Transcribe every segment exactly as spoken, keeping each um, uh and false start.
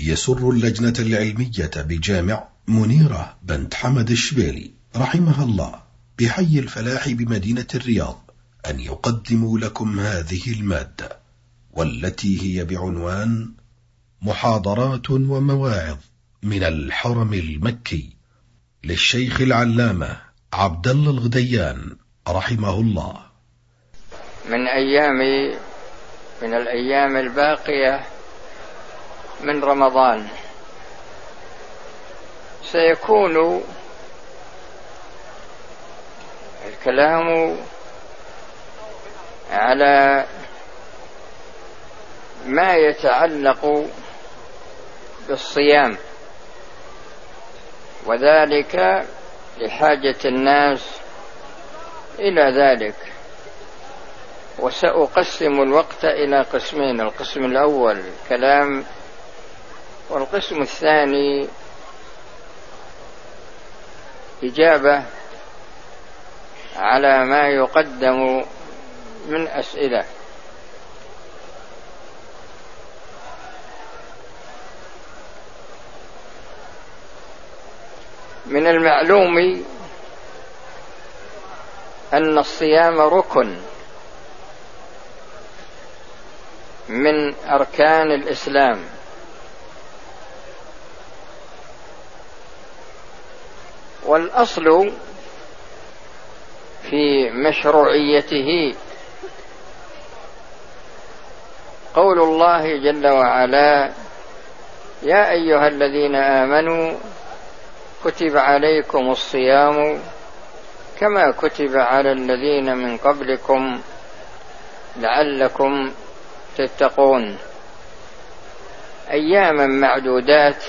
يسر اللجنة العلمية بجامع منيرة بنت حمد الشبيلي رحمها الله بحي الفلاح بمدينة الرياض أن يقدموا لكم هذه المادة، والتي هي بعنوان محاضرات ومواعظ من الحرم المكي للشيخ العلامة عبد الله الغديان رحمه الله. من أيام من الأيام الباقية من رمضان سيكون الكلام على ما يتعلق بالصيام، وذلك لحاجة الناس إلى ذلك. وسأقسم الوقت إلى قسمين: القسم الأول كلام، والقسم الثاني إجابة على ما يقدم من أسئلة. من المعلوم أن الصيام ركن من أركان الإسلام، والأصل في مشروعيته قول الله جل وعلا: يا أيها الذين آمنوا كتب عليكم الصيام كما كتب على الذين من قبلكم لعلكم تتقون، أياما معدودات،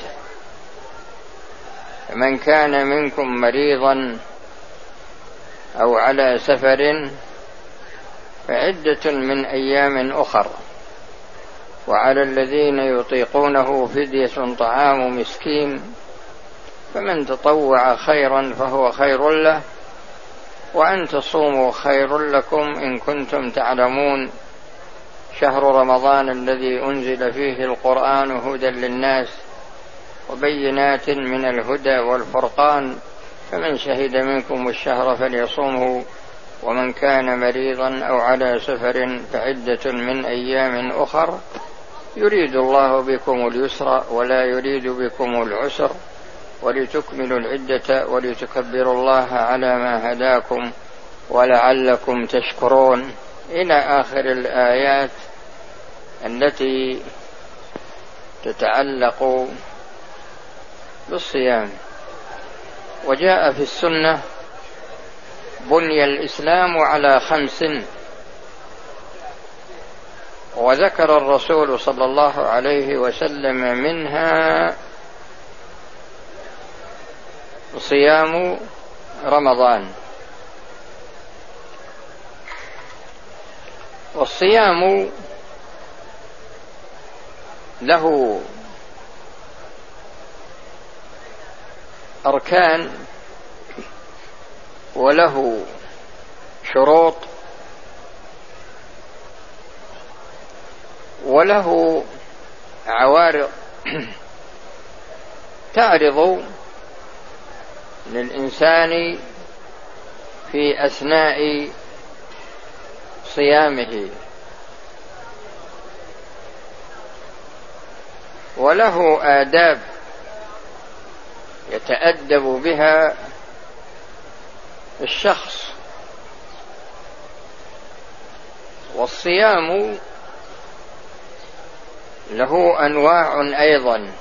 من كان منكم مريضا أو على سفر فعدة من أيام أخر، وعلى الذين يطيقونه فدية طعام مسكين، فمن تطوع خيرا فهو خير له، وأن تصوموا خير لكم إن كنتم تعلمون، شهر رمضان الذي أنزل فيه القرآن هدى للناس وبينات من الهدى والفرقان، فمن شهد منكم الشهر فليصومه، ومن كان مريضا أو على سفر فعدة من أيام أخر، يريد الله بكم اليسر ولا يريد بكم العسر، ولتكملوا العدة ولتكبروا الله على ما هداكم ولعلكم تشكرون، إلى آخر الآيات التي تتعلق بالصيام. وجاء في السنة: بني الإسلام على خمس، وذكر الرسول صلى الله عليه وسلم منها صيام رمضان. والصيام له أركان وله شروط وله عوارض تعرض للإنسان في أثناء صيامه، وله آداب يتأدب بها الشخص. والصيام له أنواع أيضا،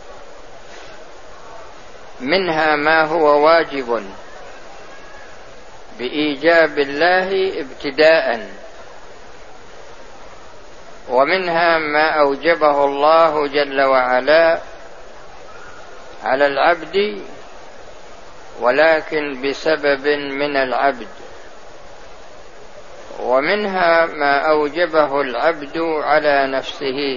منها ما هو واجب بإيجاب الله ابتداء، ومنها ما أوجبه الله جل وعلا على العبد ولكن بسبب من العبد، ومنها ما أوجبه العبد على نفسه،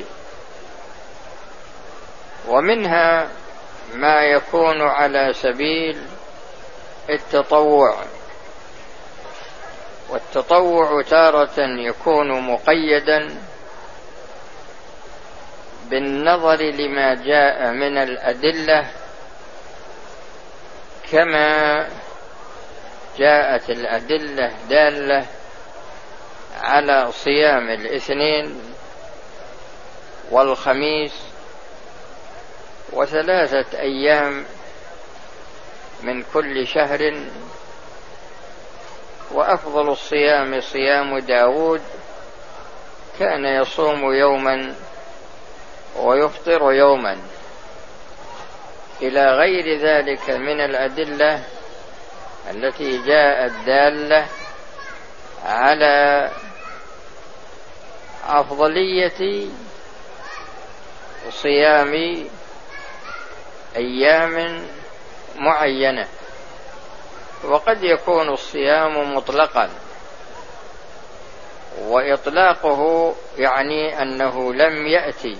ومنها ما يكون على سبيل التطوع. والتطوع تارة يكون مقيدا بالنظر لما جاء من الأدلة كما جاءت الأدلة دالة على صيام الاثنين والخميس وثلاثة أيام من كل شهر، وأفضل الصيام صيام داود كان يصوم يوما ويفطر يوما، إلى غير ذلك من الأدلة التي جاءت دالة على أفضلية صيام أيام معينة. وقد يكون الصيام مطلقا، وإطلاقه يعني أنه لم يأتي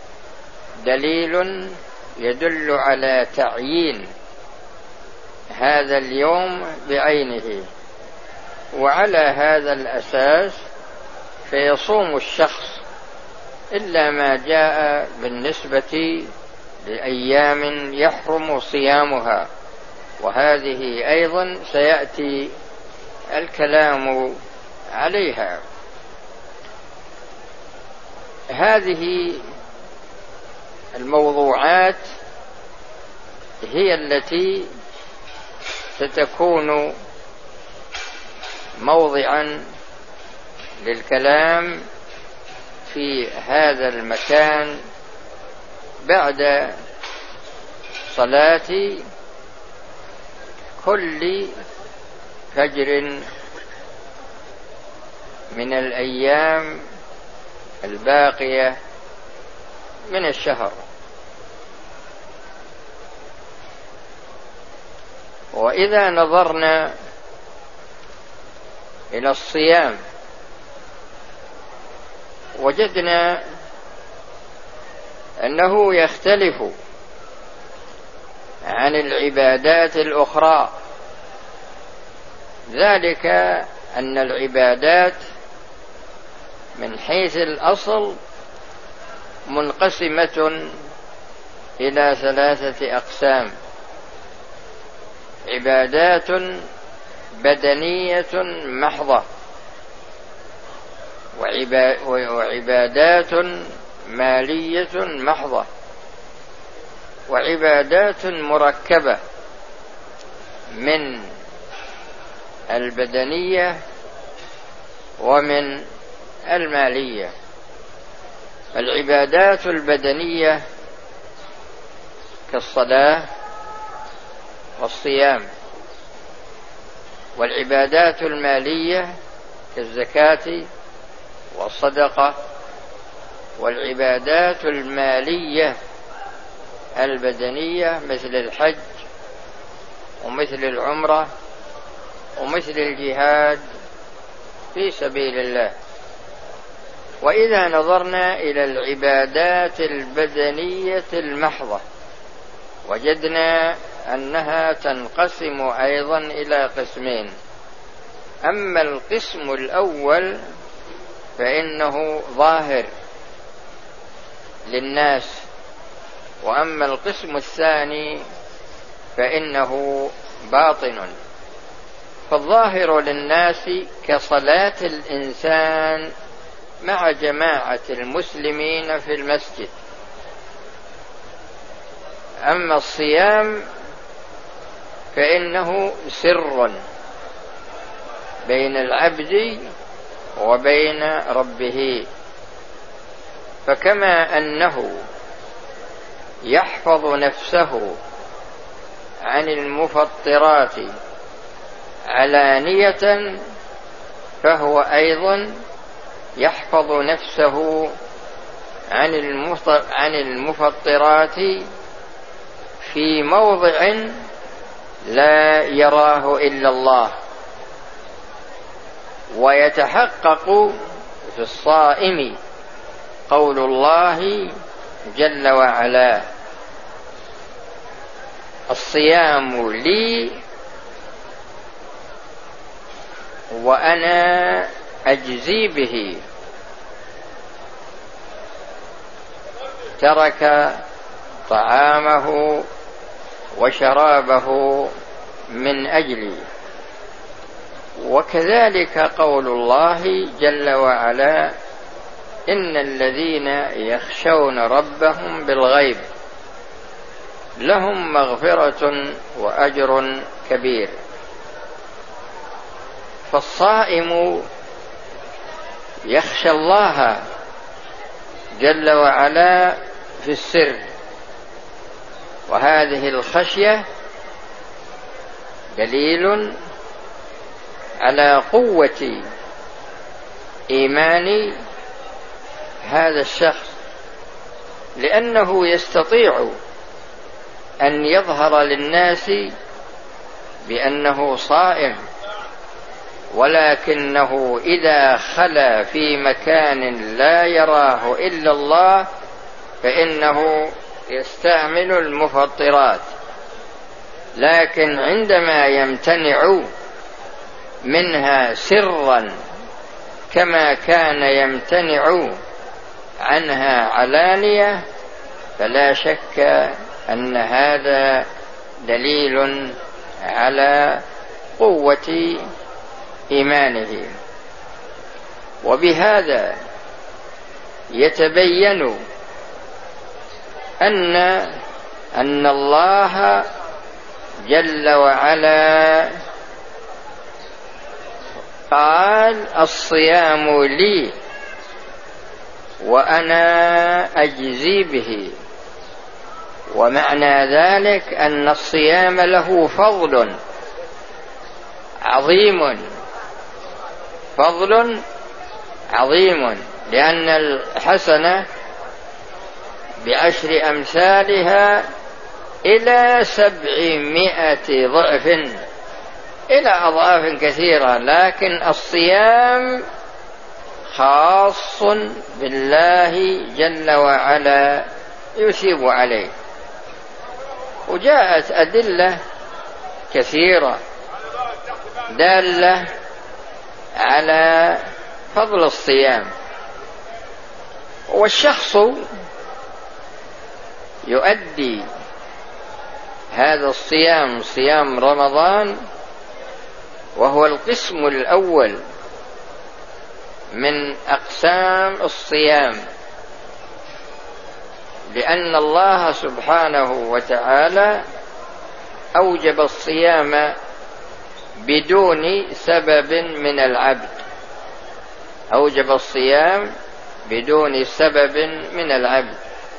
دليل يدل على تعيين هذا اليوم بعينه، وعلى هذا الأساس فيصوم الشخص إلا ما جاء بالنسبة لأيام يحرم صيامها، وهذه أيضا سيأتي الكلام عليها. هذه الموضوعات هي التي ستكون موضعا للكلام في هذا المكان بعد صلاة كل فجر من الأيام الباقية من الشهر. وإذا نظرنا إلى الصيام وجدنا أنه يختلف عن العبادات الأخرى، ذلك أن العبادات من حيث الأصل منقسمة إلى ثلاثة أقسام: عبادات بدنية محضة، وعبادات مالية محضة، وعبادات مركبة من البدنية ومن المالية. العبادات البدنية كالصلاة والصيام، والعبادات المالية كالزكاة والصدقة، والعبادات المالية البدنية مثل الحج ومثل العمرة ومثل الجهاد في سبيل الله. وإذا نظرنا إلى العبادات البدنية المحضة وجدنا أنها تنقسم أيضا إلى قسمين: أما القسم الأول فإنه ظاهر للناس، وأما القسم الثاني فإنه باطن. فالظاهر للناس كصلاة الإنسان مع جماعة المسلمين في المسجد. أما الصيام فإنه سر بين العبد وبين ربه، فكما أنه يحفظ نفسه عن المفطرات علانية، فهو أيضا يحفظ نفسه عن المفطرات في موضع لا يراه إلا الله، ويتحقق في الصائم قول الله جل وعلا: الصيام لي وأنا أجزي به. ترك طعامه وشرابه من أجلي. وكذلك قول الله جل وعلا: إن الذين يخشون ربهم بالغيب لهم مغفرة وأجر كبير. فالصائم يخشى الله جل وعلا في السر، وهذه الخشية دليل على قوة إيمان هذا الشخص، لأنه يستطيع أن يظهر للناس بأنه صائم، ولكنه إذا خلا في مكان لا يراه إلا الله فإنه يستعمل المفطرات. لكن عندما يمتنع منها سرا كما كان يمتنع عنها علانية، فلا شك أن هذا دليل على قوة إيمانه. وبهذا يتبين أن أن الله جل وعلا قال: الصيام لي وأنا أجزي به. ومعنى ذلك أن الصيام له فضل عظيم، فضل عظيم، لأن الحسنة بعشر أمثالها إلى سبعمائة ضعف، إلى أضعاف كثيرة. لكن الصيام خاص بالله جل وعلا يثيب عليه. وجاءت أدلة كثيرة دالة على فضل الصيام. والشخص يؤدي هذا الصيام، صيام رمضان، وهو القسم الأول من أقسام الصيام، لأن الله سبحانه وتعالى أوجب الصيام بدون سبب من العبد، أوجب الصيام بدون سبب من العبد.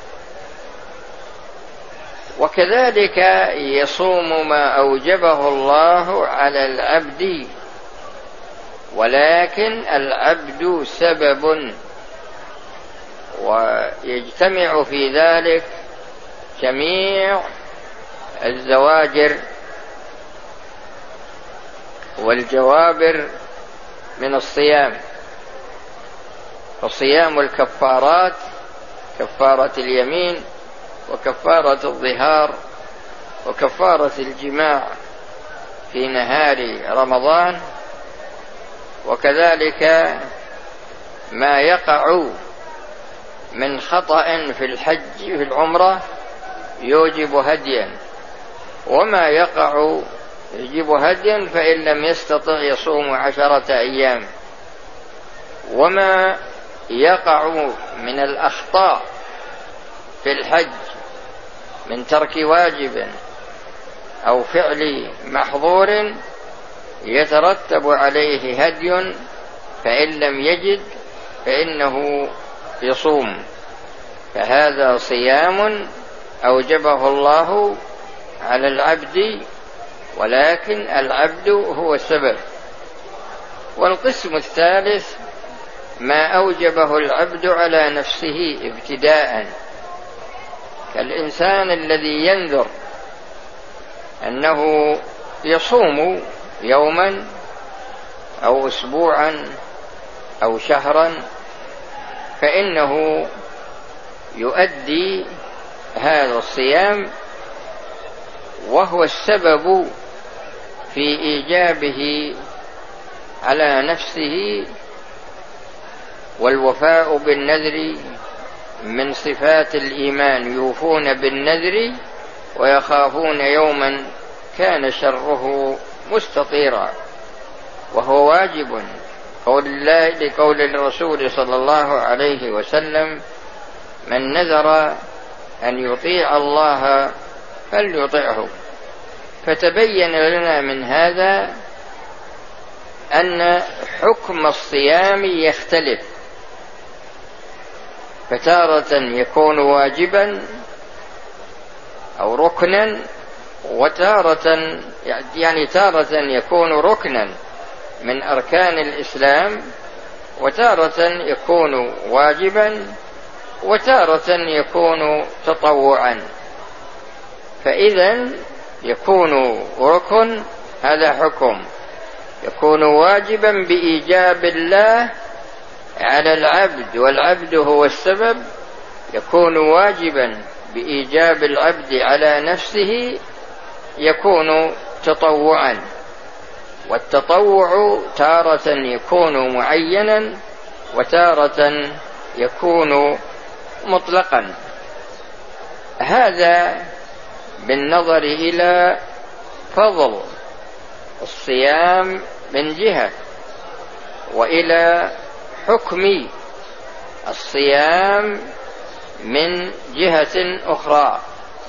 وكذلك يصوم ما أوجبه الله على العبد، ولكن العبد سبب، ويجتمع في ذلك جميع الزواجر والجوابر من الصيام. فصيام الكفارات، كفارة اليمين، وكفارة الظهار، وكفارة الجماع في نهار رمضان، وكذلك ما يقع من خطأ في الحج في العمرة يوجب هديا، وما يقع يجب هديا فإن لم يستطع يصوم عشرة أيام. وما يقع من الأخطاء في الحج من ترك واجب أو فعل محظور يترتب عليه هدي، فإن لم يجد فإنه يصوم. فهذا صيام أوجبه الله على العبد، ولكن العبد هو السبب. والقسم الثالث ما أوجبه العبد على نفسه ابتداء، كالإنسان الذي ينذر أنه يصوم يوما أو أسبوعا أو شهرا، فإنه يؤدي هذا الصيام، وهو السبب في إيجابه على نفسه والوفاء بالنذر من صفات الإيمان يوفون بالنذر ويخافون يوما كان شره مستطيرا، وهو واجب قول الله لقول الرسول صلى الله عليه وسلم: من نذر أن يطيع الله فليطعه. فتبين لنا من هذا أن حكم الصيام يختلف، فتارة يكون واجبا أو ركنا، وتارة يعني تارة يكون ركنا من أركان الإسلام، وتارة يكون واجبا، وتارة يكون تطوعا. فإذا يكون ركن، هذا حكم، يكون واجبا بإيجاب الله على العبد، والعبد هو السبب، يكون واجبا بإيجاب العبد على نفسه، يكون تطوعا. والتطوع تارة يكون معينا وتارة يكون مطلقا. هذا بالنظر إلى فضل الصيام من جهة، وإلى حكم الصيام من جهة أخرى.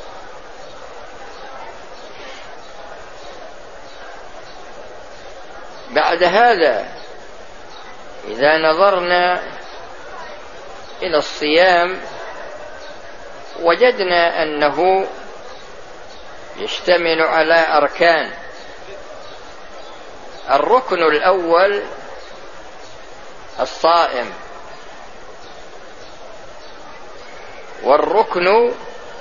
بعد هذا إذا نظرنا إلى الصيام وجدنا أنه يشتمل على أركان. الركن الأول الصائم، والركن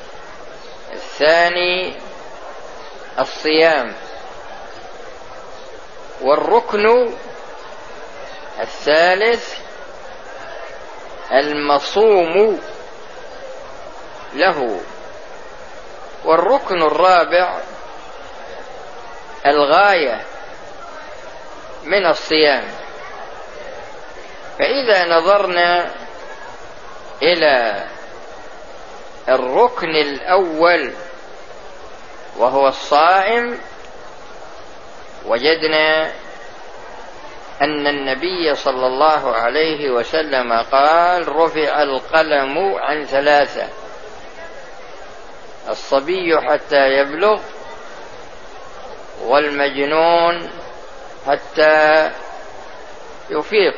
الثاني الصيام، والركن الثالث المصوم له، والركن الرابع الغاية من الصيام. فإذا نظرنا إلى الركن الأول وهو الصائم، وجدنا أن النبي صلى الله عليه وسلم قال: رفع القلم عن ثلاثة: الصبي حتى يبلغ، والمجنون حتى يفيق،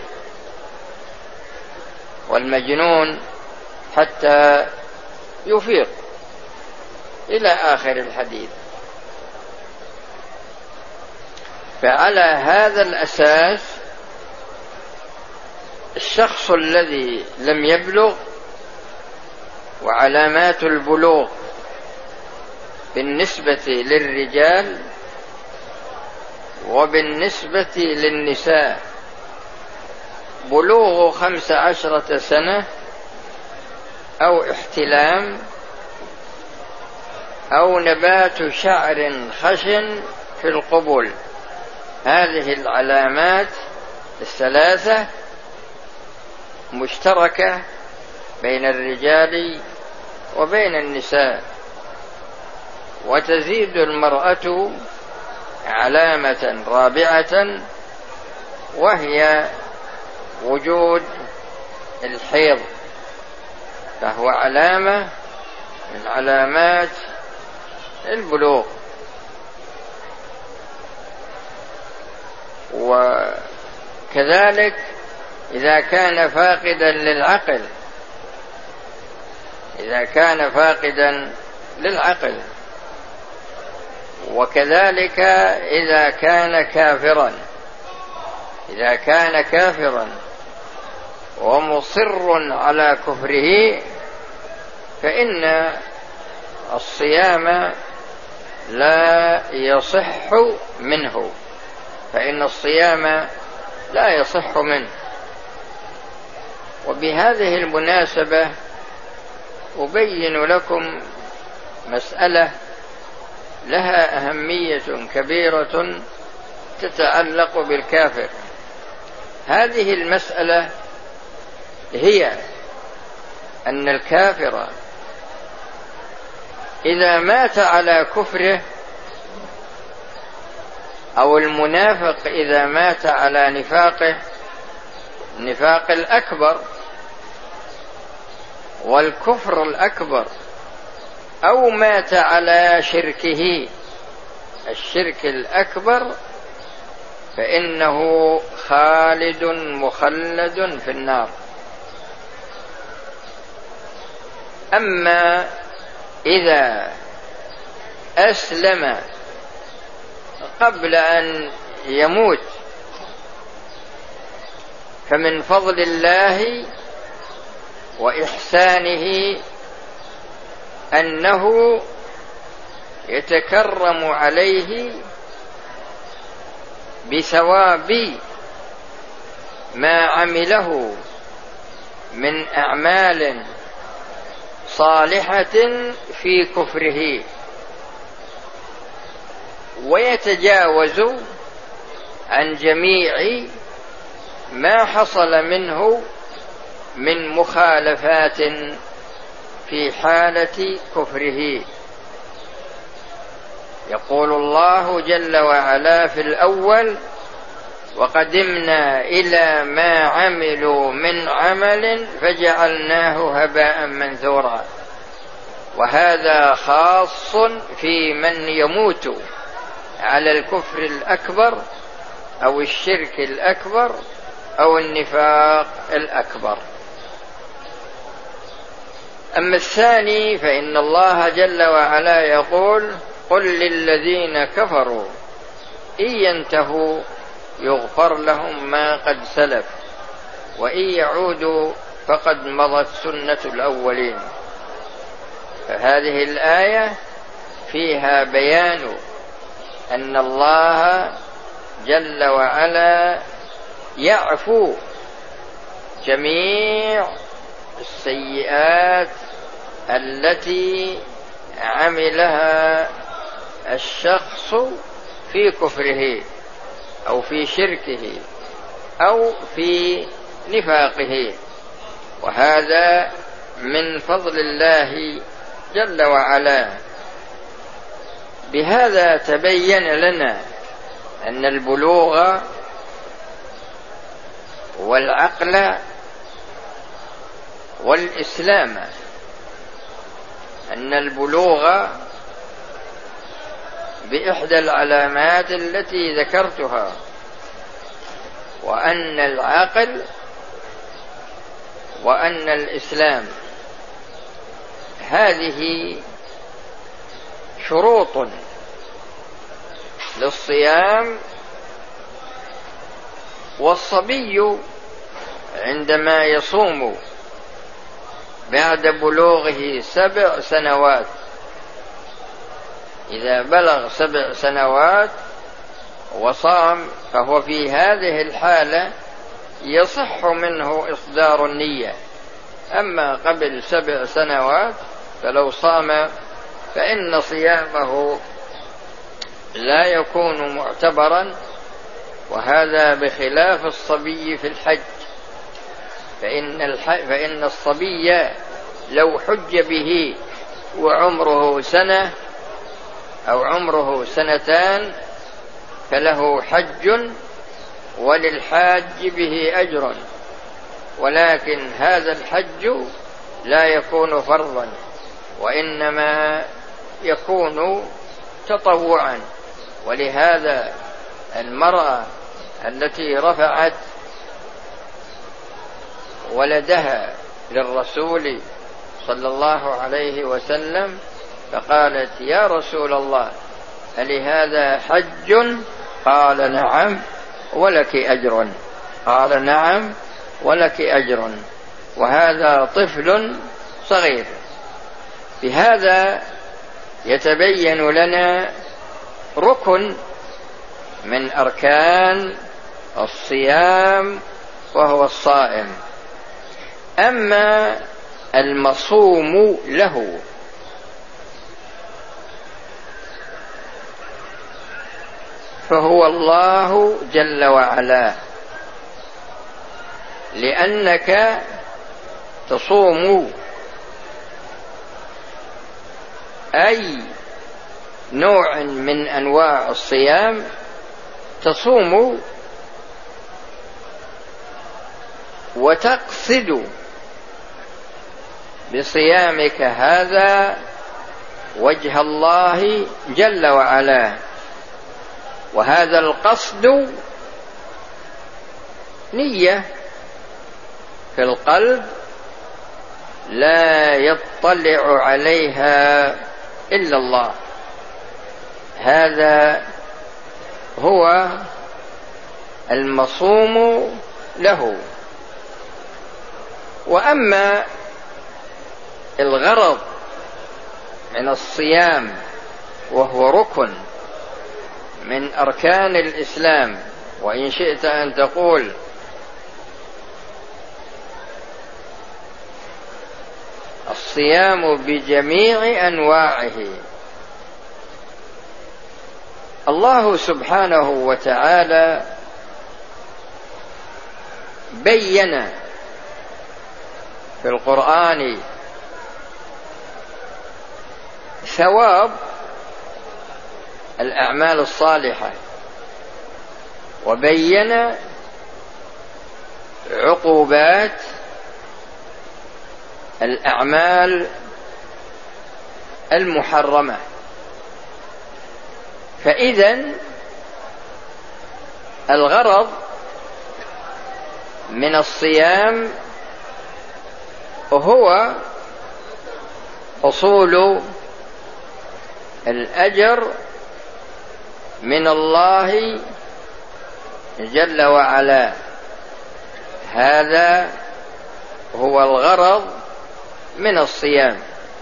والمجنون حتى يفيق، إلى آخر الحديث. فعلى هذا الأساس الشخص الذي لم يبلغ، وعلامات البلوغ بالنسبة للرجال وبالنسبة للنساء: بلوغ خمس عشرة سنة، أو احتلام، أو نبات شعر خشن في القبل. هذه العلامات الثلاثة مشتركة بين الرجال وبين النساء، وتزيد المرأة علامة رابعة، وهي وجود الحيض، فهو علامة من علامات البلوغ. وكذلك إذا كان فاقدا للعقل، إذا كان فاقدا للعقل، وكذلك إذا كان كافرا، إذا كان كافرا ومصر على كفره، فإن الصيام لا يصح منه، فإن الصيام لا يصح منه. وبهذه المناسبة أبين لكم مسألة لها أهمية كبيرة تتعلق بالكافر. هذه المسألة هي أن الكافر إذا مات على كفره، أو المنافق إذا مات على نفاقه، النفاق الأكبر والكفر الأكبر، أو مات على شركه الشرك الأكبر، فإنه خالد مخلد في النار. أما إذا أسلم قبل أن يموت، فمن فضل الله وإحسانه أنه يتكرم عليه بثواب ما عمله من أعمال صالحة في كفره، ويتجاوز عن جميع ما حصل منه من مخالفات في حالة كفره. يقول الله جل وعلا في الأول: وقدمنا إلى ما عملوا من عمل فجعلناه هباء منثورا. وهذا خاص في من يموت على الكفر الأكبر أو الشرك الأكبر أو النفاق الأكبر. أما الثاني فإن الله جل وعلا يقول: قل للذين كفروا إن ينتهوا يغفر لهم ما قد سلف وإن يعودوا فقد مضت سنة الأولين. فهذه الآية فيها بيان أن الله جل وعلا يعفو جميع السيئات التي عملها الشخص في كفره أو في شركه أو في نفاقه، وهذا من فضل الله جل وعلا. بهذا تبين لنا أن البلوغ والعقل والإسلام، أن البلوغ بإحدى العلامات التي ذكرتها، وأن العقل وأن الإسلام هذه شروط للصيام. والصبي عندما يصوم بعد بلوغه سبع سنوات، إذا بلغ سبع سنوات وصام، فهو في هذه الحالة يصح منه إصدار النية. أما قبل سبع سنوات فلو صام فإن صيامه لا يكون معتبرا، وهذا بخلاف الصبي في الحج، فإن, الح... فإن الصبي لو حج به وعمره سنة أو عمره سنتان فله حج وللحاج به أجر، ولكن هذا الحج لا يكون فرضا، وإنما يكون تطوعا. ولهذا المرأة التي رفعت ولدها للرسول صلى الله عليه وسلم فقالت: يا رسول الله ألهذا حج؟ قال: نعم ولك أجر. قال: نعم ولك أجر. وهذا طفل صغير. بهذا يتبين لنا ركن من أركان الصيام وهو الصائم. أما المصوم له فهو الله جل وعلا، لأنك تصوم أي نوع من أنواع الصيام تصوم وتقصد بصيامك هذا وجه الله جل وعلا، وهذا القصد نية في القلب لا يطلع عليها إلا الله. هذا هو المصوم له. وأما الغرض من الصيام وهو ركن من أركان الإسلام، وإن شئت أن تقول الصيام بجميع أنواعه، الله سبحانه وتعالى بين في القرآن ثواب الأعمال الصالحة، وبين عقوبات الأعمال المحرمة. فإذن الغرض من الصيام هو حصول الأجر من الله جل وعلا. هذا هو الغرض من الصيام.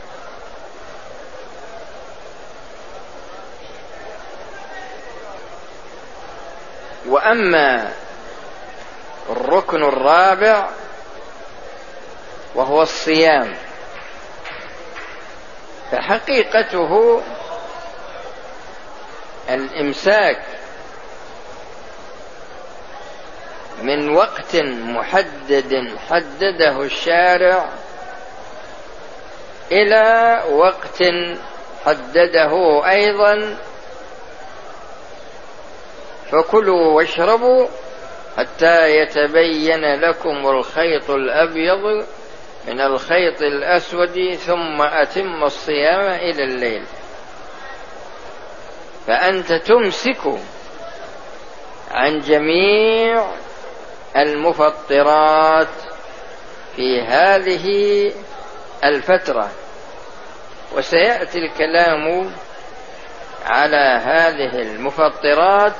وأما الركن الرابع وهو الصيام، فحقيقته الإمساك من وقت محدد حدده الشارع إلى وقت حدده أيضا، فكلوا واشربوا حتى يتبين لكم الخيط الأبيض من الخيط الأسود ثم أتم الصيام إلى الليل. فأنت تمسك عن جميع المفطرات في هذه الفترة، وسيأتي الكلام على هذه المفطرات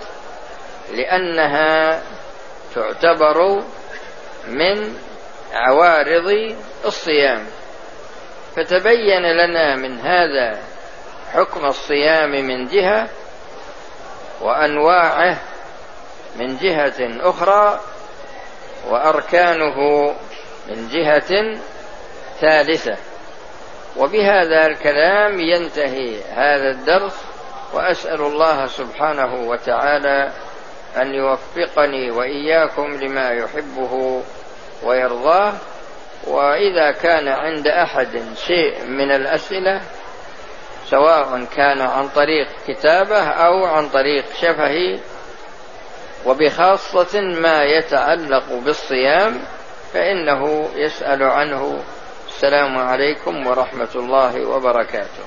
لأنها تعتبر من عوارض الصيام. فتبين لنا من هذا حكم الصيام من جهة، وأنواعه من جهة أخرى، وأركانه من جهة ثالثة. وبهذا الكلام ينتهي هذا الدرس، وأسأل الله سبحانه وتعالى أن يوفقني وإياكم لما يحبه ويرضاه. وإذا كان عند أحد شيء من الأسئلة، سواء كان عن طريق كتابة أو عن طريق شفهي، وبخاصة ما يتعلق بالصيام، فإنه يسأل عنه. السلام عليكم ورحمة الله وبركاته.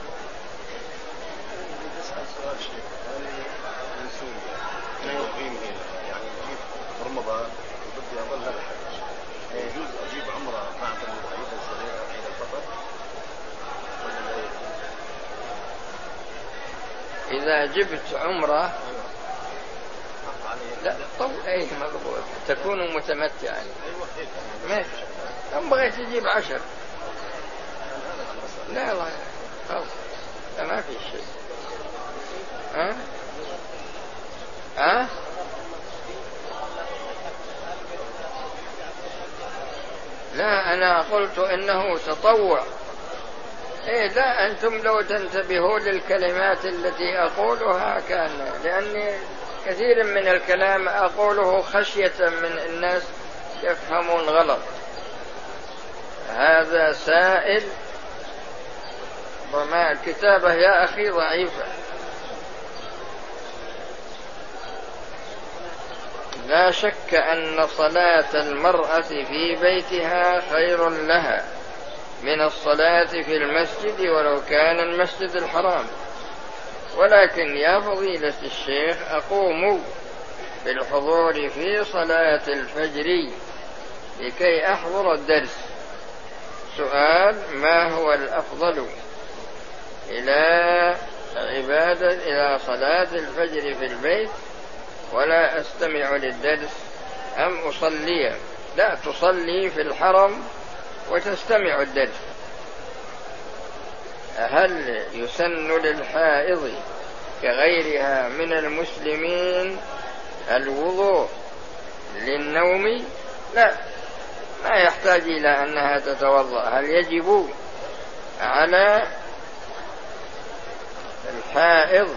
إذا جبت عمرة لا طو أي مضبوط تكون متمتعا. ماشي. أم بغيت تجيب عشر؟ لا لا خلاص ما في شيء. ها ها لا أنا قلت إنه تطوع. إيه لا أنتم لو تنتبهوا للكلمات التي أقولها كان، لأني كثير من الكلام أقوله خشية من الناس يفهمون غلط. هذا سائل وما الكتابة يا أخي ضعيفة. لا شك أن صلاة المرأة في بيتها خير لها من الصلاة في المسجد ولو كان المسجد الحرام، ولكن يا فضيلة الشيخ أقوموا بالحضور في صلاة الفجر لكي أحضر الدرس. سؤال: ما هو الأفضل، إلى عبادة إلى صلاة الفجر في البيت ولا أستمع للدرس، أم أصلي؟ لا، تصلي في الحرم وتستمع الدرس. هل يسن للحائض كغيرها من المسلمين الوضوء للنوم؟ لا، ما يحتاج إلى أنها تتوضأ. هل يجب على الحائض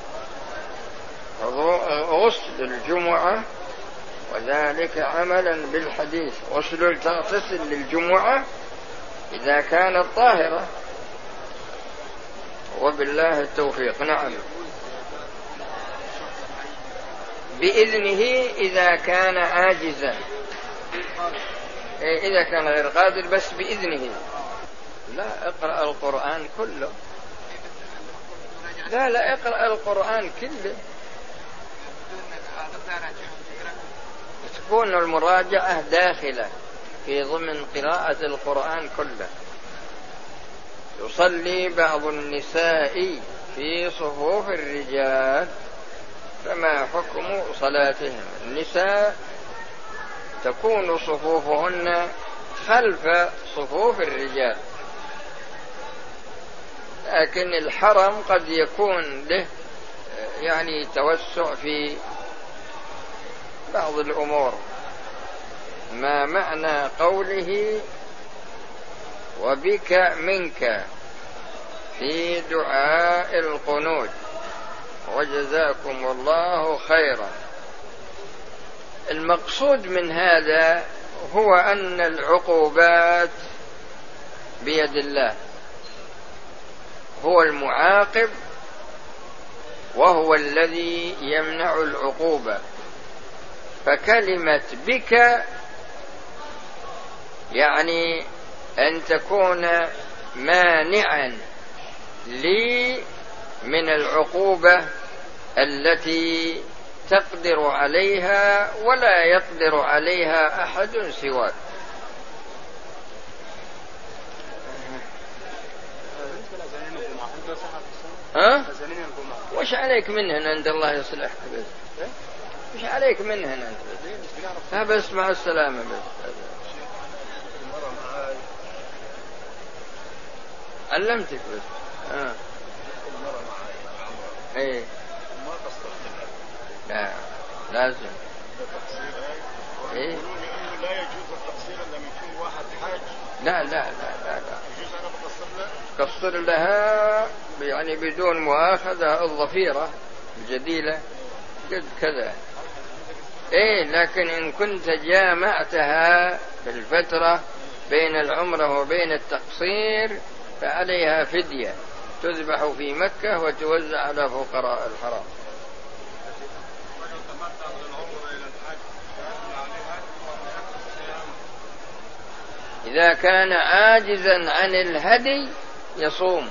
غسل الجمعة؟ وذلك عملا بالحديث: غسل تغتسل للجمعة إذا كانت طاهرة. وبالله التوفيق. نعم، بإذنه إذا كان عاجزا، إذا كان غير قادر بس بإذنه. لا، اقرأ القرآن كله. لا لا اقرأ القرآن كله، تكون المراجعة داخلة في ضمن قراءة القرآن كله. يصلي بعض النساء في صفوف الرجال، فما حكم صلاتهم؟ النساء تكون صفوفهن خلف صفوف الرجال، لكن الحرم قد يكون له يعني توسع في بعض الأمور. ما معنى قوله وبك منك في دعاء القنوت؟ وجزاكم الله خيرا. المقصود من هذا هو أن العقوبات بيد الله، هو المعاقب وهو الذي يمنع العقوبة. فكلمة بك يعني أن تكون مانعا لي من العقوبة التي تقدر عليها ولا يقدر عليها أحد سواك. ها؟ وش عليك منهن عند الله يصلحك بس؟ وش عليك منهن أنت؟ ها بس مع السلامة بس. علمتك بس. ها. ايه. لا لازم. ايه. لا يجوز التقصير لما يكون واحد حاج. لا لا لا لا لا. يجوز أنا بقصر له؟ قصر لها يعني بدون مؤاخذة الظفيرة الجديلة قد كذا. ايه، لكن ان كنت جامعتها في الفترة بين العمرة وبين التقصير فعليها فدية تذبح في مكة وتوزع على فقراء الحرام. إذا كان عاجزا عن الهدي يصوم.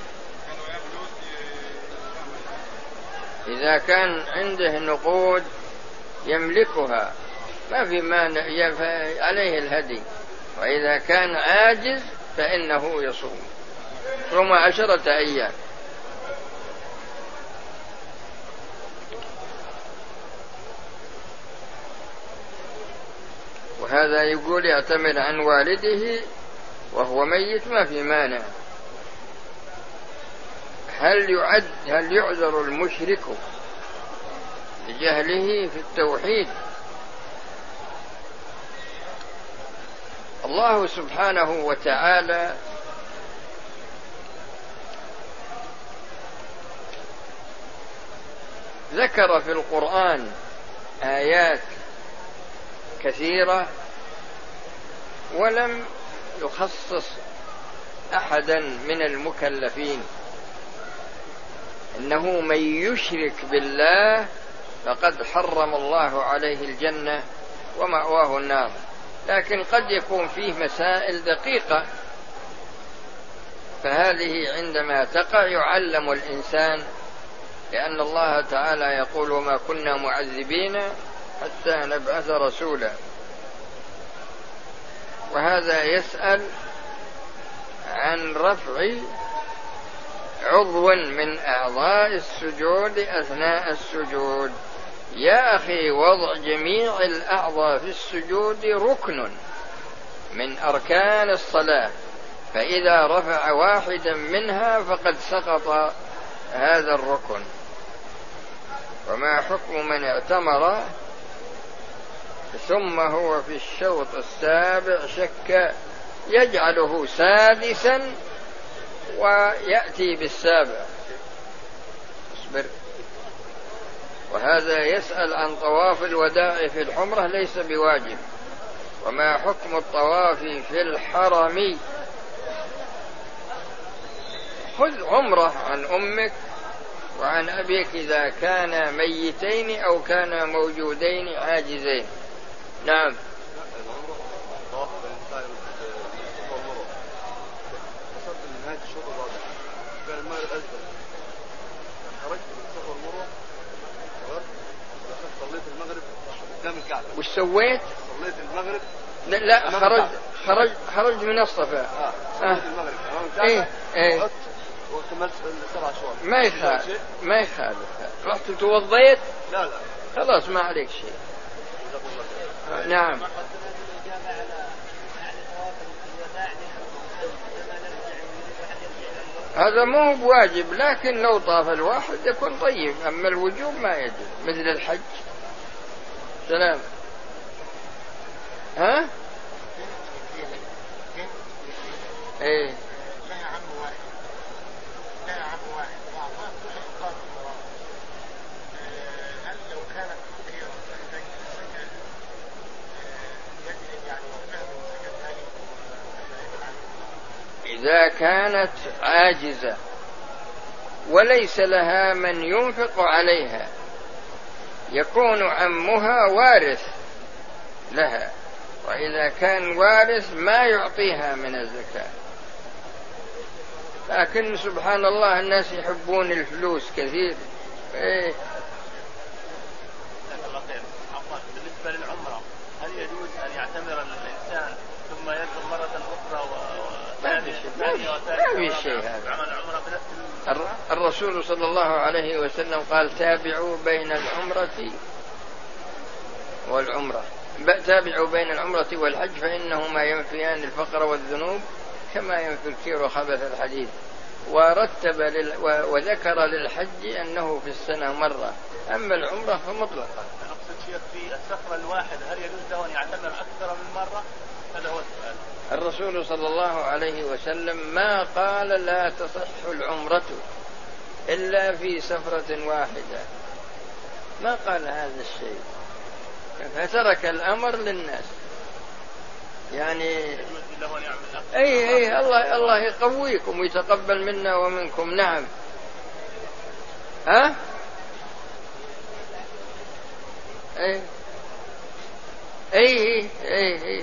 إذا كان عنده نقود يملكها ما في مانع عليه الهدي، وإذا كان عاجز فإنه يصوم صوم عشرة أيام. وهذا يقول يعتمد عن والده وهو ميت ما في مانع. هل يعد هل يعذر المشرك لجهله في التوحيد؟ الله سبحانه وتعالى ذكر في القرآن آيات كثيرة ولم يخصص أحدا من المكلفين إنه من يشرك بالله فقد حرم الله عليه الجنة ومأواه النار. لكن قد يكون فيه مسائل دقيقة، فهذه عندما تقع يعلم الإنسان، لأن الله تعالى يقول وما كنا معذبين حتى نبعث رسولا. وهذا يسأل عن رفع عضو من أعضاء السجود أثناء السجود. يا أخي، وضع جميع الأعضاء في السجود ركن من أركان الصلاة، فإذا رفع واحدا منها فقد سقط هذا الركن. وما حكم من اعتمر ثم هو في الشوط السابع شك يجعله سادسا ويأتي بالسابع؟ اصبر. وهذا يسأل عن طواف الوداع في الحمرة، ليس بواجب. وما حكم الطواف في الحرم؟ خذ عمرة عن أمك وعن أبيك إذا كانا ميتين أو كانا موجودين عاجزين. نعم. وش سويت؟ صليت المغرب. لا, لا خرج خرج خرج من الصفا. آه. آه. المغرب. إيه إيه. وكملت سبع شهور. ما يخالف ما يخالف. رحت توضيت؟ لا لا. خلاص ما عليك شيء. آه. نعم. هذا مو بواجب، لكن لو طاف الواحد يكون طيب، أما الوجوب ما يجب، مثل الحج. سلام. ها؟ ايه. لها عم واحد لها عم واحد وأعطاه كل أوقات المراد. هل لو كانت فقيرة فإذا سكن يجب يعني وفهم سكن ذلك؟ إذا كانت عاجزة وليس لها من ينفق عليها يكون عمها وارث لها، وإذا كان وارث ما يعطيها من الزكاة. لكن سبحان الله الناس يحبون الفلوس كثير. إيه. بالنسبة للعمرة، هل يجوز أن يعتمر الإنسان ثم يرجع مرة أخرى و ما في شيء هذا. الرسول صلى الله عليه وسلم قال تابعوا بين العمرة والعمرة تابعوا بين العمرة والحج فإنهما ينفيان الفقر والذنوب كما ينفي الكير خبث الحديد. ورتب لل... وذكر للحج أنه في السنة مرة، أما العمرة فمطلقة. أقصد شيء في السفرة الواحدة هل يجوز له أن يعتمر أكثر من مرة؟ هذا هو السؤال. الرسول صلى الله عليه وسلم ما قال لا تصح العمرة إلا في سفرة واحدة، ما قال هذا الشيء، فترك الأمر للناس. يعني أي أي الله الله يقويكم ويتقبل منا ومنكم. نعم. ها؟ أي أي أي أي, أي.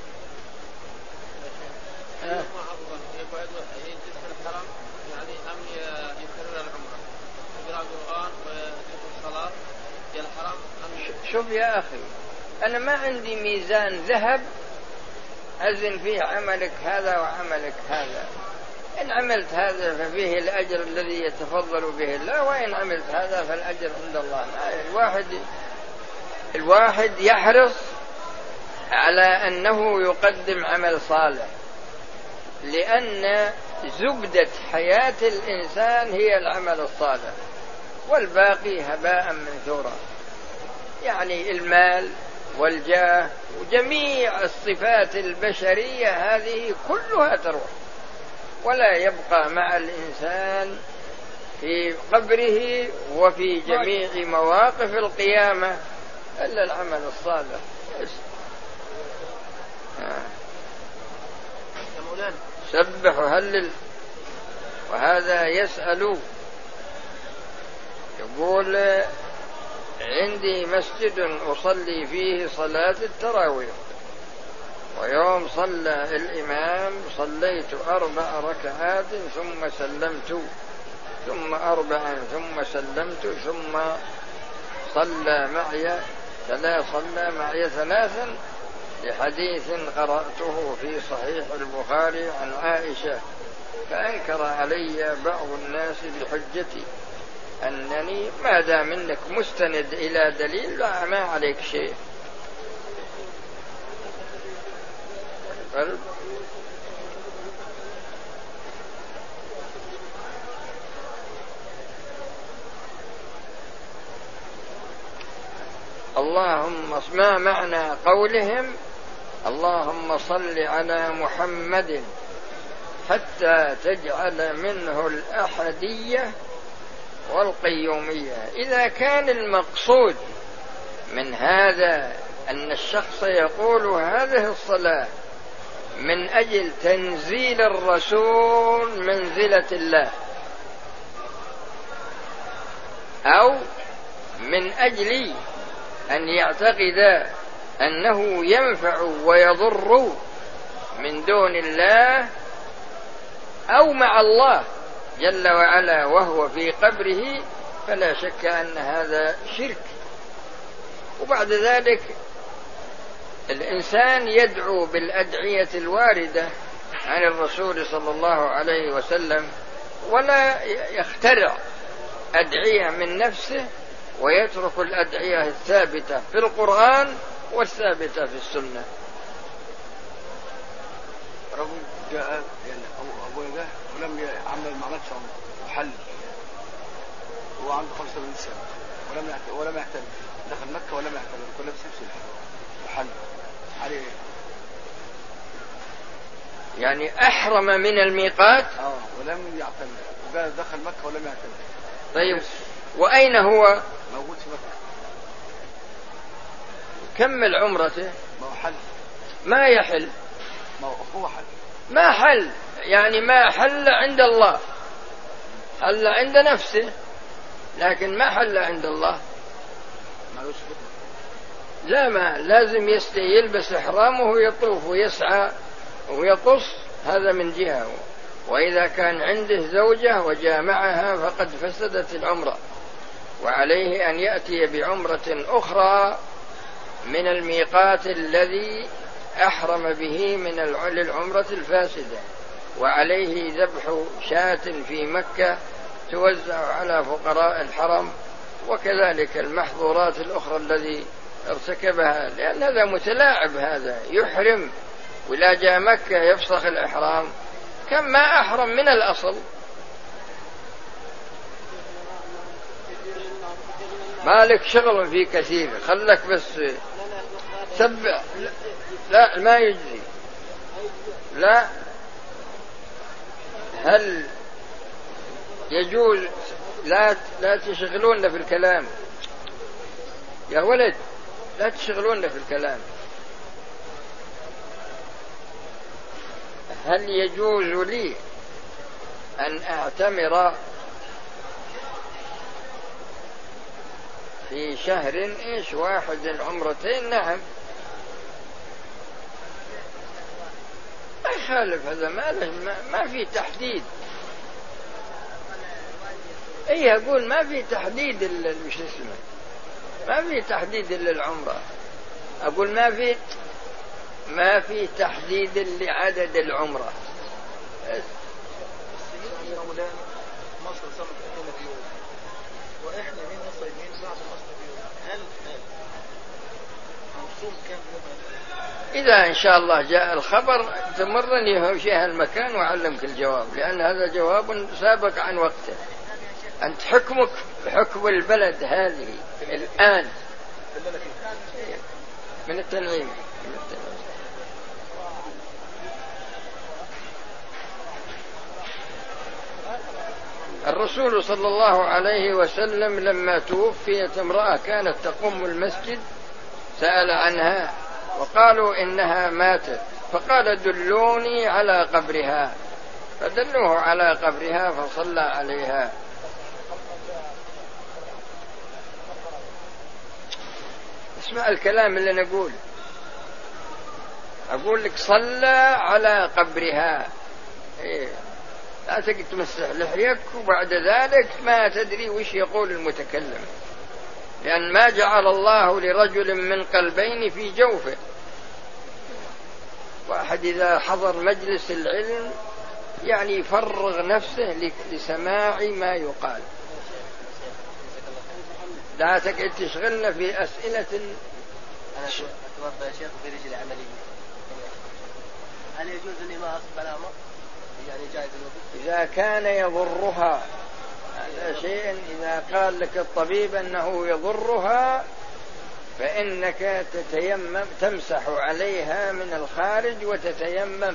شوف يا أخي، أنا ما عندي ميزان ذهب أزن فيه عملك هذا وعملك هذا. إن عملت هذا ففيه الأجر الذي يتفضل به الله، وإن عملت هذا فالأجر عند الله. الواحد الواحد يحرص على أنه يقدم عمل صالح، لأن زبدة حياة الإنسان هي العمل الصالح، والباقي هباء منثورا. يعني المال والجاه وجميع الصفات البشرية هذه كلها تروح، ولا يبقى مع الإنسان في قبره وفي جميع مواقف القيامة إلا العمل الصالح. سبح وهلل. وهذا يسأل يقول عندي مسجد أصلي فيه صلاة التراويح، ويوم صلى الإمام صليت أربع ركعات ثم سلمت، ثم أربعا ثم سلمت، ثم صلى معي ثلاث صلى معي ثلاثا، لحديث قرأته في صحيح البخاري عن عائشة، فأنكر علي بعض الناس بحجتي أنني ما دام منك مستند إلى دليل لا ما عليك شيء. اللهم ما معنى قولهم اللهم صل على محمد حتى تجعل منه الأحدية والقيومية؟ إذا كان المقصود من هذا أن الشخص يقول هذه الصلاة من أجل تنزيل الرسول منزلة الله، أو من أجل أن يعتقد أنه ينفع ويضر من دون الله أو مع الله جل وعلا وهو في قبره، فلا شك أن هذا شرك. وبعد ذلك الإنسان يدعو بالأدعية الواردة عن الرسول صلى الله عليه وسلم، ولا يخترع أدعية من نفسه ويترك الأدعية الثابتة في القرآن والثابتة في السنة. رجل جاء يعني أبوه ده ولم يعمل ما عملش وحل، هو عنده خمسة وثمانين سنة ولم ولم يعتمد، دخل مكة ولم يعتمد، كل لابس لبس وحل عليه يعني أحرم من الميقات اه ولم يعتمد، وقال دخل مكة ولم يعتمد. طيب وأين هو؟ موجود في مكة. كمل عمرته. ما هو حل. ما يحل. ما هو حل. ما حل يعني ما حل عند الله، حل عند نفسه لكن ما حل عند الله. مالوش لا، ما لازم يلبس إحرامه ويطوف ويسعى ويقص، هذا من جهة. وإذا كان عنده زوجة وجامعها فقد فسدت العمرة، وعليه أن يأتي بعمرة أخرى من الميقات الذي أحرم به من العمرة الفاسدة، وعليه ذبح شاة في مكة توزع على فقراء الحرم، وكذلك المحظورات الأخرى الذي ارتكبها، لأن هذا متلاعب، هذا يحرم ولا جاء مكة يفسخ الإحرام كم ما أحرم من الأصل. مالك شغل في كثير، خلك بس سبع. لا ما يجزي. لا، هل يجوز؟ لا لا تشغلون في الكلام يا ولد، لا تشغلون في الكلام. هل يجوز لي أن أعتمر في شهر إيش واحد العمرتين؟ نعم، ما يخالف هذا، ما, ما, ما في تحديد. اي اقول ما في تحديد مش اسمه، ما في تحديد للعمرة، اقول ما في ما في تحديد لعدد العمرة. مصر صارت ثلاثين يوم واحنا هنا صايمين بعد مصر يوم، هل هنصوم كم يوم؟ إذا إن شاء الله جاء الخبر تمرني هوشيها المكان وأعلمك الجواب، لأن هذا جواب سابق عن وقته. أنت حكمك بحكم البلد هذه الآن من التنعيم. الرسول صلى الله عليه وسلم لما توفيت امرأة كانت تقوم المسجد سأل عنها وقالوا إنها ماتت، فقال دلوني على قبرها، فدلوه على قبرها فصلى عليها. اسمع الكلام اللي نقول. أقول لك صلى على قبرها، إيه؟ لا تقعد تمسح لحيك وبعد ذلك ما تدري وش يقول المتكلم، لأن ما جعل الله لرجل من قلبين في جوفه. واحد إذا حضر مجلس العلم يعني يفرغ نفسه لسماع ما يقال، لا تقعد تشغلنا في أسئلة. أنا أتوضأ يا شيخ برجل عملية، هل يجوز أني ما أصب على أمر؟ يعني جائز الوضوء إذا كان يضرها، هذا شيء إذا قال لك الطبيب أنه يضرها فإنك تتيمم، تمسح عليها من الخارج وتتيمم.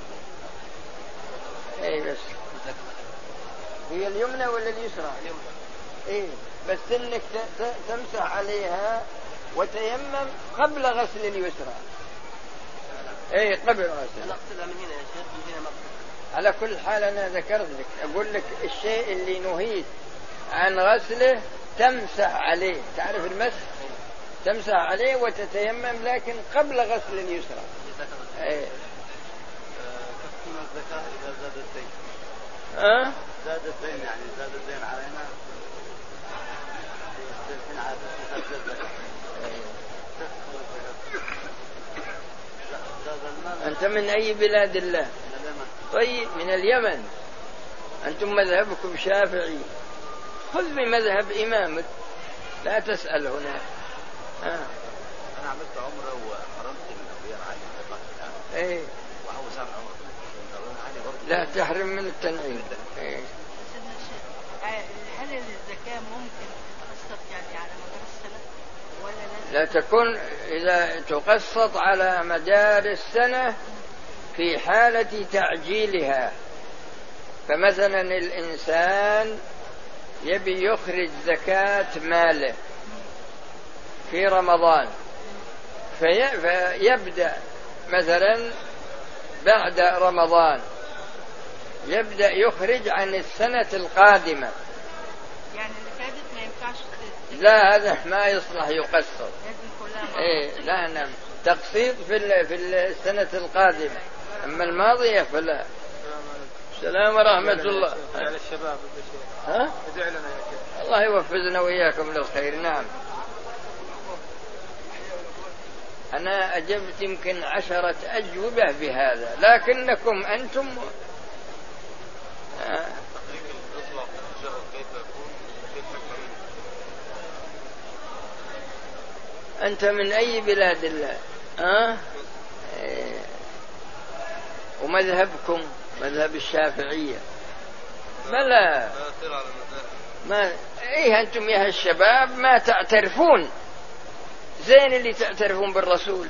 أي بس هي اليمنى ولا اليسرى؟ إيه بس إنك تمسح عليها وتيمم قبل غسل اليسرى. إيه قبل غسل. أنا أقصدها من هنا يا شيخ، من هنا مقصد. على كل حال أنا ذكرت لك، أقول لك الشيء اللي نهيت عن غسله تمسح عليه، تعرف المسح، تمسح عليه وتتيمم لكن قبل غسل اليسرى. ايه تقسيم الزكاة إذا زاد الدين. أه؟ زاد الدين يعني زاد الدين علينا في عادة زاد الزكاة. أنت من أي بلاد الله؟ من اليمن. طيب من اليمن. أنتم مذهبكم شافعي، خذ بمذهب إمامك لا تسأل هنا. آه. أنا عملت عمرة وحرمت النبي علي. إيه. وهو سامع عمرة. لا تحرم من التنعيم. إيه. هل الزكاة ممكن تقسط يعني على مدار السنة ولا لا تكون إذا تقسط على مدار السنة في حالة تعجيلها. فمثلا الإنسان يبي يخرج زكاة ماله في رمضان، في فيبدأ مثلا بعد رمضان يبدأ يخرج عن السنة القادمة. يعني اللي فاتت ما ينفعش؟ لا هذا ما يصلح يقسط. إيه لا نعم تقسيط في في السنة القادمة، أما الماضية فلا. السلام ورحمة الله. على الشباب ها؟ ادعي لنا يا شيخ. الله يوفقنا وإياكم للخير. نعم أنا أجبت يمكن عشرة أجوبة بهذا، لكنكم أنتم آه. أنت من أي بلاد الله؟ أه؟ إيه. ومذهبكم مذهب الشافعية؟ بلى ما إيه أنتم يا الشباب ما تعترفون، زين اللي تعترفون بالرسول،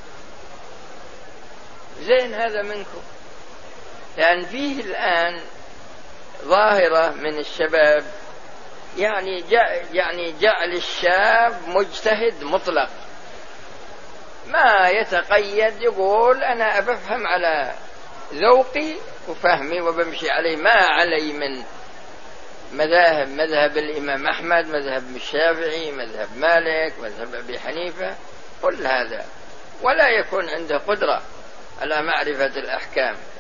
زين هذا منكم. لأن فيه الآن ظاهرة من الشباب يعني جعل, يعني جعل الشاب مجتهد مطلق، ما يتقيد يقول أنا أبفهم على ذوقي وفهمي وبمشي عليه، ما علي من مذاهب، مذهب الإمام أحمد، مذهب الشافعي، مذهب مالك، مذهب أبي حنيفة، كل هذا، ولا يكون عنده قدرة على معرفة الأحكام.